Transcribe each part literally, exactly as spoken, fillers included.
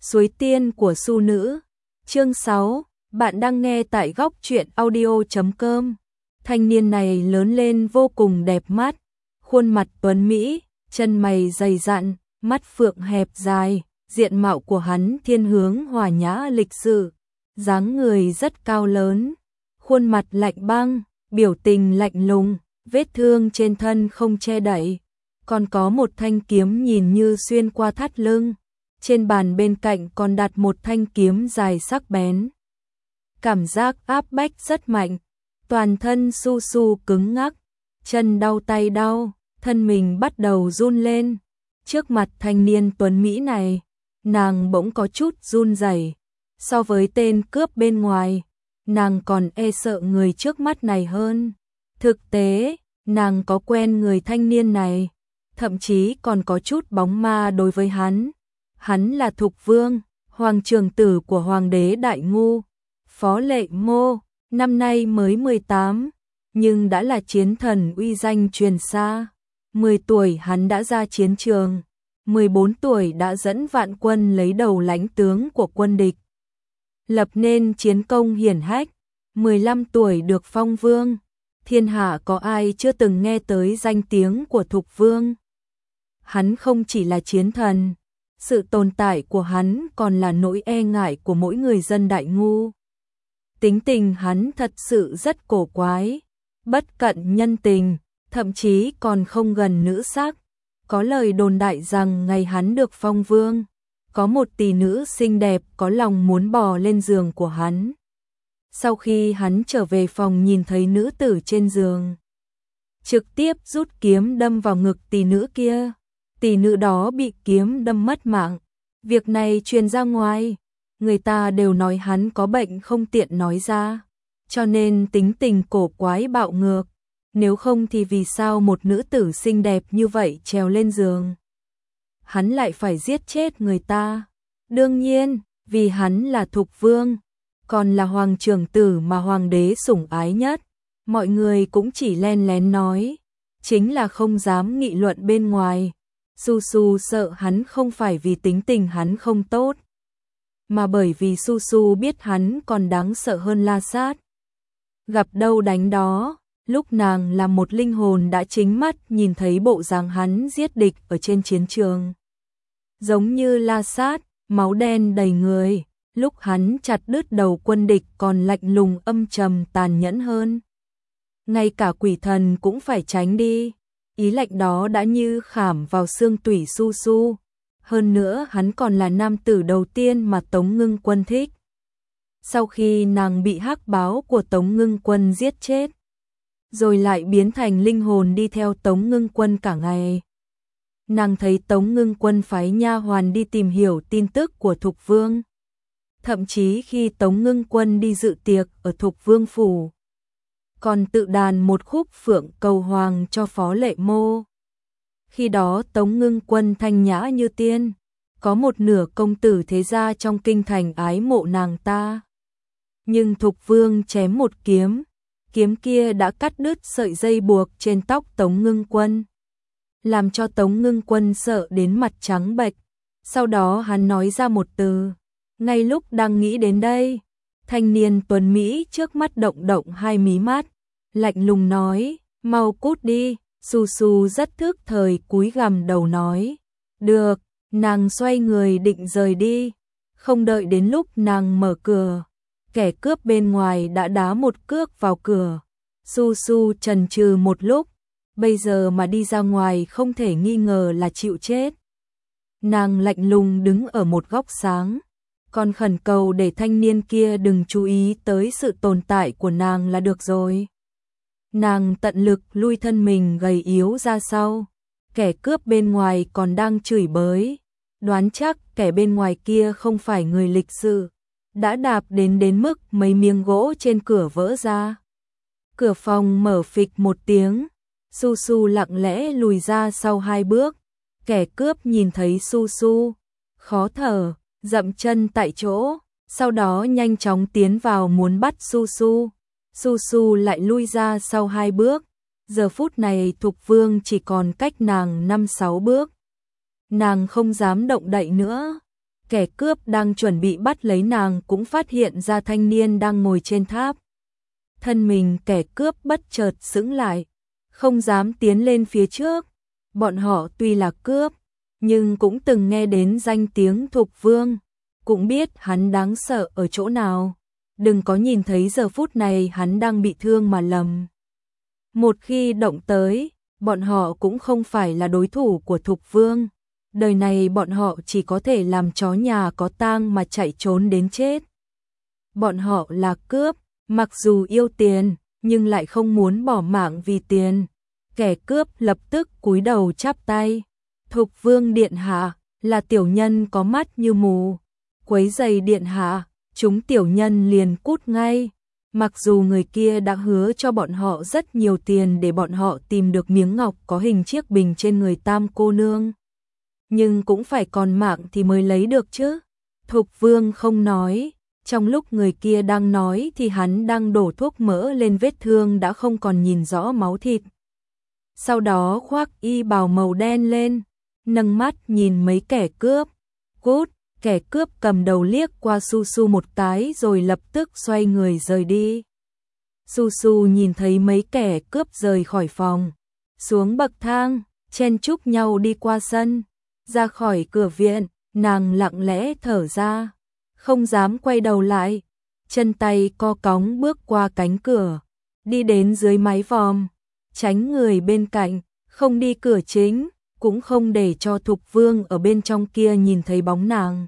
Suối tiên của Su nữ. Chương sáu, bạn đang nghe tại góc truyện audio chấm com. Thanh niên này lớn lên vô cùng đẹp mắt, khuôn mặt tuấn mỹ, chân mày dày dặn, mắt phượng hẹp dài, diện mạo của hắn thiên hướng hòa nhã lịch sự, dáng người rất cao lớn, khuôn mặt lạnh băng, biểu tình lạnh lùng, vết thương trên thân không che đậy, còn có một thanh kiếm nhìn như xuyên qua thắt lưng. Trên bàn bên cạnh còn đặt một thanh kiếm dài sắc bén. Cảm giác áp bách rất mạnh, toàn thân Su Su cứng ngắc, chân đau tay đau, thân mình bắt đầu run lên. Trước mặt thanh niên tuấn mỹ này, nàng bỗng có chút run rẩy. So với tên cướp bên ngoài, nàng còn e sợ người trước mắt này hơn. Thực tế, nàng có quen người thanh niên này, thậm chí còn có chút bóng ma đối với hắn. Hắn là Thục Vương, hoàng trưởng tử của hoàng đế Đại Ngu, Phó Lệ Mô, năm nay mới mười tám, nhưng đã là chiến thần uy danh truyền xa. mười tuổi hắn đã ra chiến trường, mười bốn tuổi đã dẫn vạn quân lấy đầu lãnh tướng của quân địch, lập nên chiến công hiển hách, mười lăm tuổi được phong vương. Thiên hạ có ai chưa từng nghe tới danh tiếng của Thục Vương. Hắn không chỉ là chiến thần, sự tồn tại của hắn còn là nỗi e ngại của mỗi người dân Đại Ngu. Tính tình hắn thật sự rất cổ quái, bất cận nhân tình, thậm chí còn không gần nữ sắc. Có lời đồn đại rằng ngày hắn được phong vương, có một tỷ nữ xinh đẹp có lòng muốn bò lên giường của hắn. Sau khi hắn trở về phòng nhìn thấy nữ tử trên giường, trực tiếp rút kiếm đâm vào ngực tỷ nữ kia. Tỷ nữ đó bị kiếm đâm mất mạng. Việc này truyền ra ngoài, người ta đều nói hắn có bệnh không tiện nói ra, cho nên tính tình cổ quái bạo ngược. Nếu không thì vì sao một nữ tử xinh đẹp như vậy trèo lên giường, hắn lại phải giết chết người ta? Đương nhiên, vì hắn là Thục Vương, còn là hoàng trưởng tử mà hoàng đế sủng ái nhất. Mọi người cũng chỉ len lén nói, chính là không dám nghị luận bên ngoài. Su Su sợ hắn không phải vì tính tình hắn không tốt, mà bởi vì Su Su biết hắn còn đáng sợ hơn La Sát. Gặp đâu đánh đó, lúc nàng là một linh hồn đã chính mắt nhìn thấy bộ dáng hắn giết địch ở trên chiến trường. Giống như La Sát, máu đen đầy người, lúc hắn chặt đứt đầu quân địch còn lạnh lùng âm trầm tàn nhẫn hơn. Ngay cả quỷ thần cũng phải tránh đi. Ý lạnh đó đã như khảm vào xương tủy Su Su. Hơn nữa hắn còn là nam tử đầu tiên mà Tống Ngưng Quân thích. Sau khi nàng bị hắc báo của Tống Ngưng Quân giết chết, rồi lại biến thành linh hồn đi theo Tống Ngưng Quân cả ngày. Nàng thấy Tống Ngưng Quân phái nha hoàn đi tìm hiểu tin tức của Thục Vương. Thậm chí khi Tống Ngưng Quân đi dự tiệc ở Thục Vương phủ, còn tự đàn một khúc phượng cầu hoàng cho Phó Lệ Mô. Khi đó Tống Ngưng Quân thanh nhã như tiên, có một nửa công tử thế gia trong kinh thành ái mộ nàng ta. Nhưng Thục Vương chém một kiếm, kiếm kia đã cắt đứt sợi dây buộc trên tóc Tống Ngưng Quân, làm cho Tống Ngưng Quân sợ đến mặt trắng bệch. Sau đó hắn nói ra một từ. Ngay lúc đang nghĩ đến đây, thanh niên tuấn Mỹ trước mắt động động hai mí mắt, lạnh lùng nói, mau cút đi. Su Su rất thức thời cúi gằm đầu nói, được. Nàng xoay người định rời đi, không đợi đến lúc nàng mở cửa, kẻ cướp bên ngoài đã đá một cước vào cửa. Su Su chần chừ một lúc, bây giờ mà đi ra ngoài không thể nghi ngờ là chịu chết. Nàng lạnh lùng đứng ở một góc sáng, còn khẩn cầu để thanh niên kia đừng chú ý tới sự tồn tại của nàng là được rồi. Nàng tận lực lui thân mình gầy yếu ra sau, kẻ cướp bên ngoài còn đang chửi bới, đoán chắc kẻ bên ngoài kia không phải người lịch sự, đã đạp đến đến mức mấy miếng gỗ trên cửa vỡ ra. Cửa phòng mở phịch một tiếng, Su Su lặng lẽ lùi ra sau hai bước, kẻ cướp nhìn thấy Su Su, khó thở, dậm chân tại chỗ, sau đó nhanh chóng tiến vào muốn bắt Su Su. Su Su lại lui ra sau hai bước, giờ phút này Thục Vương chỉ còn cách nàng năm sáu bước. Nàng không dám động đậy nữa, kẻ cướp đang chuẩn bị bắt lấy nàng cũng phát hiện ra thanh niên đang ngồi trên tháp. Thân mình kẻ cướp bất chợt sững lại, không dám tiến lên phía trước. Bọn họ tuy là cướp, nhưng cũng từng nghe đến danh tiếng Thục Vương, cũng biết hắn đáng sợ ở chỗ nào. Đừng có nhìn thấy giờ phút này hắn đang bị thương mà lầm. Một khi động tới, bọn họ cũng không phải là đối thủ của Thục Vương. Đời này bọn họ chỉ có thể làm chó nhà có tang mà chạy trốn đến chết. Bọn họ là cướp, mặc dù yêu tiền, nhưng lại không muốn bỏ mạng vì tiền. Kẻ cướp lập tức cúi đầu chắp tay. Thục Vương điện hạ, là tiểu nhân có mắt như mù. Quấy giày điện hạ, chúng tiểu nhân liền cút ngay. Mặc dù người kia đã hứa cho bọn họ rất nhiều tiền để bọn họ tìm được miếng ngọc có hình chiếc bình trên người Tam cô nương, nhưng cũng phải còn mạng thì mới lấy được chứ. Thục Vương không nói, trong lúc người kia đang nói thì hắn đang đổ thuốc mỡ lên vết thương đã không còn nhìn rõ máu thịt. Sau đó khoác y bào màu đen lên, nâng mắt nhìn mấy kẻ cướp. Cút, kẻ cướp cầm đầu liếc qua Su Su một cái rồi lập tức xoay người rời đi. Su Su nhìn thấy mấy kẻ cướp rời khỏi phòng, xuống bậc thang, chen chúc nhau đi qua sân, ra khỏi cửa viện, nàng lặng lẽ thở ra, không dám quay đầu lại, chân tay co cóng bước qua cánh cửa, đi đến dưới mái vòm, tránh người bên cạnh, không đi cửa chính, cũng không để cho Thục Vương ở bên trong kia nhìn thấy bóng nàng.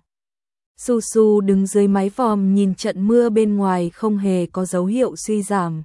Su Su đứng dưới mái vòm nhìn trận mưa bên ngoài không hề có dấu hiệu suy giảm.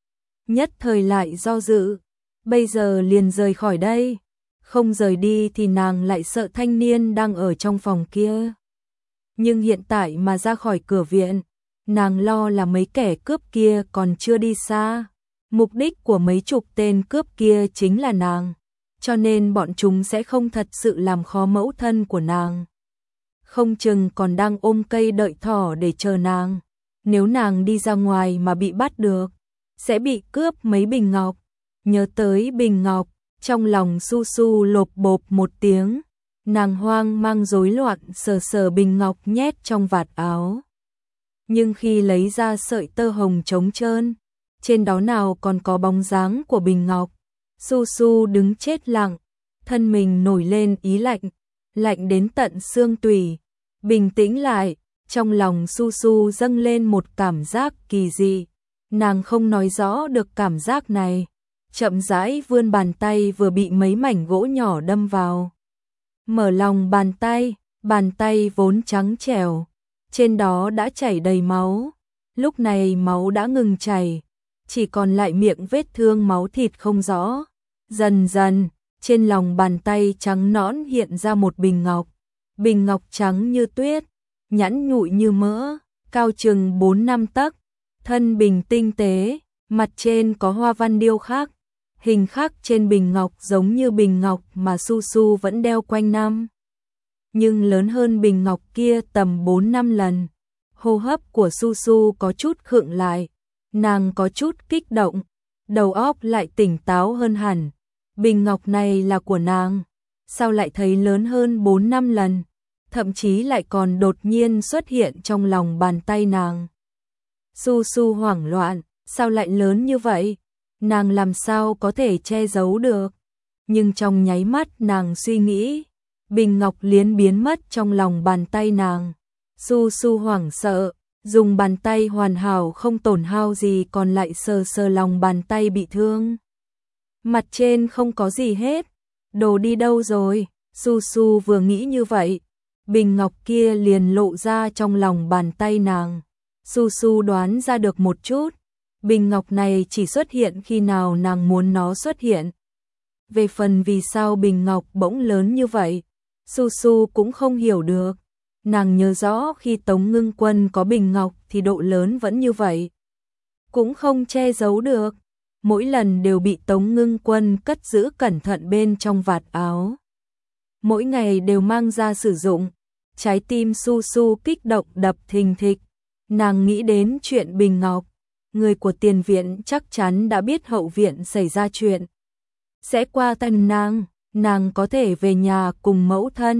Nhất thời lại do dự, bây giờ liền rời khỏi đây, không rời đi thì nàng lại sợ thanh niên đang ở trong phòng kia. Nhưng hiện tại mà ra khỏi cửa viện, nàng lo là mấy kẻ cướp kia còn chưa đi xa. Mục đích của mấy chục tên cướp kia chính là nàng, cho nên bọn chúng sẽ không thật sự làm khó mẫu thân của nàng. Không chừng còn đang ôm cây đợi thỏ để chờ nàng. Nếu nàng đi ra ngoài mà bị bắt được, sẽ bị cướp mấy bình ngọc. Nhớ tới bình ngọc, trong lòng Su Su lộp bộp một tiếng. Nàng hoang mang rối loạn sờ sờ bình ngọc nhét trong vạt áo. Nhưng khi lấy ra sợi tơ hồng trống trơn, trên đó nào còn có bóng dáng của bình ngọc. Su Su đứng chết lặng, thân mình nổi lên ý lạnh, lạnh đến tận xương tủy. Bình tĩnh lại, trong lòng Su Su dâng lên một cảm giác kỳ dị. Nàng không nói rõ được cảm giác này, chậm rãi vươn bàn tay vừa bị mấy mảnh gỗ nhỏ đâm vào. Mở lòng bàn tay, bàn tay vốn trắng trẻo, trên đó đã chảy đầy máu. Lúc này máu đã ngừng chảy, chỉ còn lại miệng vết thương máu thịt không rõ. Dần dần, trên lòng bàn tay trắng nõn hiện ra một bình ngọc. Bình ngọc trắng như tuyết, nhẵn nhụi như mỡ, cao chừng bốn năm tấc, thân bình tinh tế, mặt trên có hoa văn điêu khắc. Hình khắc trên bình ngọc giống như bình ngọc mà Su Su vẫn đeo quanh năm, nhưng lớn hơn bình ngọc kia tầm bốn năm lần. Hô hấp của Su Su có chút khựng lại, nàng có chút kích động, đầu óc lại tỉnh táo hơn hẳn. Bình ngọc này là của nàng, sao lại thấy lớn hơn bốn năm lần, thậm chí lại còn đột nhiên xuất hiện trong lòng bàn tay nàng. Su Su hoảng loạn, sao lại lớn như vậy? Nàng làm sao có thể che giấu được? Nhưng trong nháy mắt nàng suy nghĩ, bình ngọc liền biến mất trong lòng bàn tay nàng. Su Su hoảng sợ, dùng bàn tay hoàn hảo không tổn hao gì còn lại sờ sờ lòng bàn tay bị thương. Mặt trên không có gì hết, đồ đi đâu rồi? Su Su vừa nghĩ như vậy, bình ngọc kia liền lộ ra trong lòng bàn tay nàng. Su Su đoán ra được một chút, bình ngọc này chỉ xuất hiện khi nào nàng muốn nó xuất hiện. Về phần vì sao bình ngọc bỗng lớn như vậy, Su Su cũng không hiểu được. Nàng nhớ rõ khi Tống Ngưng Quân có bình ngọc thì độ lớn vẫn như vậy, cũng không che giấu được. Mỗi lần đều bị Tống Ngưng Quân cất giữ cẩn thận bên trong vạt áo. Mỗi ngày đều mang ra sử dụng. Trái tim Su Su kích động đập thình thịch. Nàng nghĩ đến chuyện bình ngọc. Người của tiền viện chắc chắn đã biết hậu viện xảy ra chuyện. Sẽ qua tay nàng, nàng có thể về nhà cùng mẫu thân.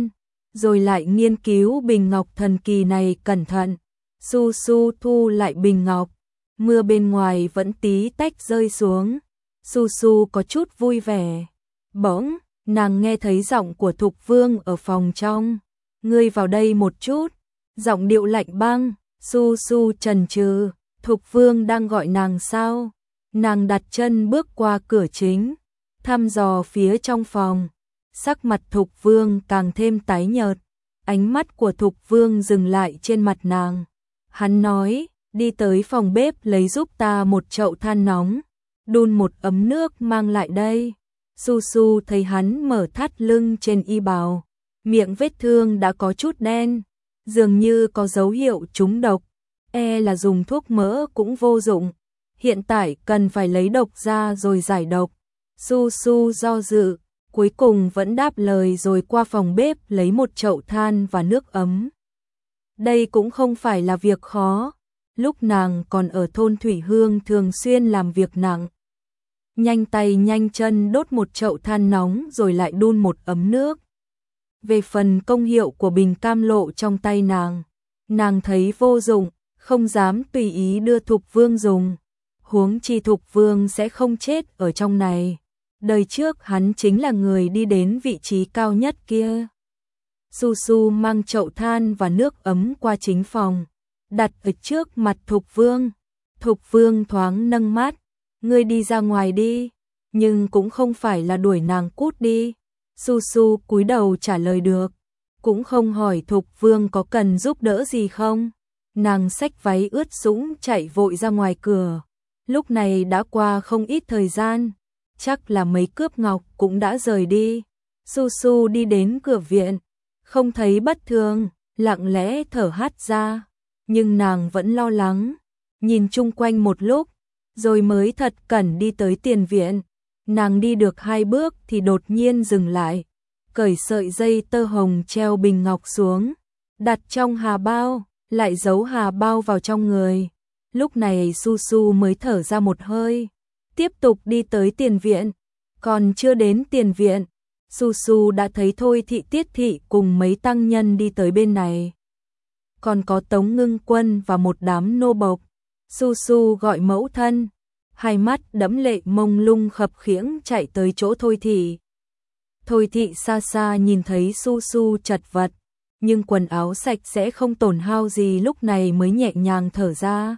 rồi lại nghiên cứu bình ngọc thần kỳ này cẩn thận. Su Su thu lại bình ngọc, mưa bên ngoài vẫn tí tách rơi xuống. Su Su có chút vui vẻ. Bỗng, nàng nghe thấy giọng của Thục Vương ở phòng trong. Ngươi vào đây một chút. Giọng điệu lạnh băng. Su Su chần chừ, Thục Vương đang gọi nàng sao? Nàng đặt chân bước qua cửa chính, thăm dò phía trong phòng. Sắc mặt Thục Vương càng thêm tái nhợt. Ánh mắt của Thục Vương dừng lại trên mặt nàng. Hắn nói, đi tới phòng bếp lấy giúp ta một chậu than nóng, đun một ấm nước mang lại đây. Su Su thấy hắn mở thắt lưng trên y bào, miệng vết thương đã có chút đen, dường như có dấu hiệu trúng độc, e là dùng thuốc mỡ cũng vô dụng. Hiện tại cần phải lấy độc ra rồi giải độc. Su Su do dự, cuối cùng vẫn đáp lời rồi qua phòng bếp lấy một chậu than và nước ấm. Đây cũng không phải là việc khó, lúc nàng còn ở thôn Thủy Hương thường xuyên làm việc nặng. Nhanh tay nhanh chân đốt một chậu than nóng rồi lại đun một ấm nước. Về phần công hiệu của bình cam lộ trong tay nàng, nàng thấy vô dụng, không dám tùy ý đưa Thục Vương dùng. Huống chi Thục Vương sẽ không chết ở trong này. Đời trước hắn chính là người đi đến vị trí cao nhất kia. Su Su mang chậu than và nước ấm qua chính phòng, đặt ở trước mặt Thục Vương. Thục Vương thoáng nâng mắt, ngươi đi ra ngoài đi, nhưng cũng không phải là đuổi nàng cút đi. Su Su cúi đầu trả lời được, cũng không hỏi Thục Vương có cần giúp đỡ gì không. Nàng xách váy ướt sũng chạy vội ra ngoài cửa. Lúc này đã qua không ít thời gian, chắc là mấy cướp ngọc cũng đã rời đi. Su Su đi đến cửa viện, không thấy bất thường, lặng lẽ thở hắt ra, nhưng nàng vẫn lo lắng, nhìn chung quanh một lúc, rồi mới thật cẩn đi tới tiền viện. Nàng đi được hai bước thì đột nhiên dừng lại, cởi sợi dây tơ hồng treo bình ngọc xuống, đặt trong hà bao, lại giấu hà bao vào trong người. Lúc này Su Su mới thở ra một hơi, tiếp tục đi tới tiền viện. Còn chưa đến tiền viện, Su Su đã thấy Thôi Thị Tiết Thị cùng mấy tăng nhân đi tới bên này. Còn có Tống Ngưng Quân và một đám nô bộc. Su Su gọi mẫu thân, hai mắt đẫm lệ mông lung khập khiễng chạy tới chỗ Thôi Thị. Thôi Thị xa xa nhìn thấy Su Su chật vật, nhưng quần áo sạch sẽ không tổn hao gì, lúc này mới nhẹ nhàng thở ra.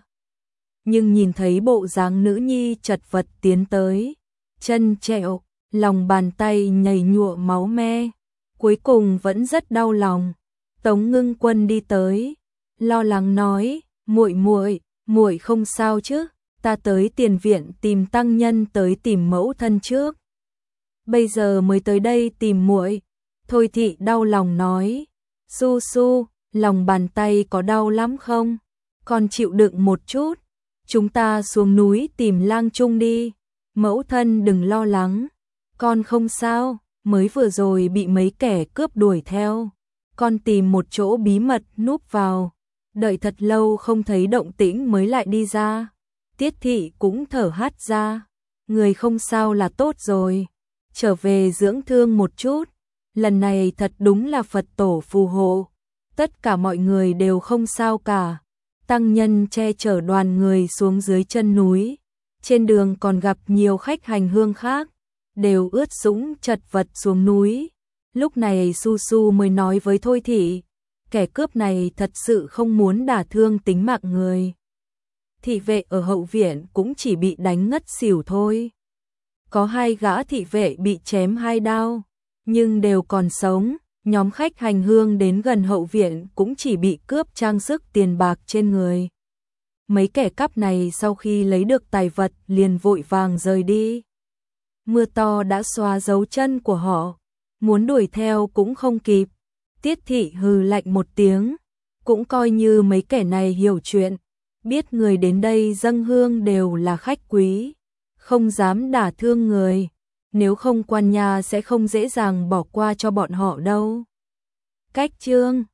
Nhưng nhìn thấy bộ dáng nữ nhi chật vật tiến tới, chân trẹo, lòng bàn tay nhầy nhụa máu me, cuối cùng vẫn rất đau lòng. Tống Ngưng Quân đi tới, lo lắng nói, muội muội, muội không sao chứ? Ta tới tiền viện tìm tăng nhân tới tìm mẫu thân trước, bây giờ mới tới đây tìm muội. Thôi Thị đau lòng nói, Su Su, lòng bàn tay có đau lắm không? Con chịu đựng một chút, chúng ta xuống núi tìm Lang Trung đi. Mẫu thân đừng lo lắng, con không sao, mới vừa rồi bị mấy kẻ cướp đuổi theo. Con tìm một chỗ bí mật núp vào, đợi thật lâu không thấy động tĩnh mới lại đi ra. Tiết Thị cũng thở hắt ra, người không sao là tốt rồi, trở về dưỡng thương một chút. Lần này thật đúng là Phật tổ phù hộ, tất cả mọi người đều không sao cả. Tăng nhân che chở đoàn người xuống dưới chân núi, trên đường còn gặp nhiều khách hành hương khác, đều ướt sũng chật vật xuống núi. Lúc này Su Su mới nói với Thôi Thị, kẻ cướp này thật sự không muốn đả thương tính mạng người. Thị vệ ở hậu viện cũng chỉ bị đánh ngất xỉu thôi. Có hai gã thị vệ bị chém hai đao, nhưng đều còn sống. Nhóm khách hành hương đến gần hậu viện cũng chỉ bị cướp trang sức tiền bạc trên người. Mấy kẻ cắp này sau khi lấy được tài vật liền vội vàng rời đi. Mưa to đã xóa dấu chân của họ, muốn đuổi theo cũng không kịp. Tiết Thị hừ lạnh một tiếng, cũng coi như mấy kẻ này hiểu chuyện, biết người đến đây dâng hương đều là khách quý, không dám đả thương người. Nếu không quan nhà sẽ không dễ dàng bỏ qua cho bọn họ đâu. Cách chương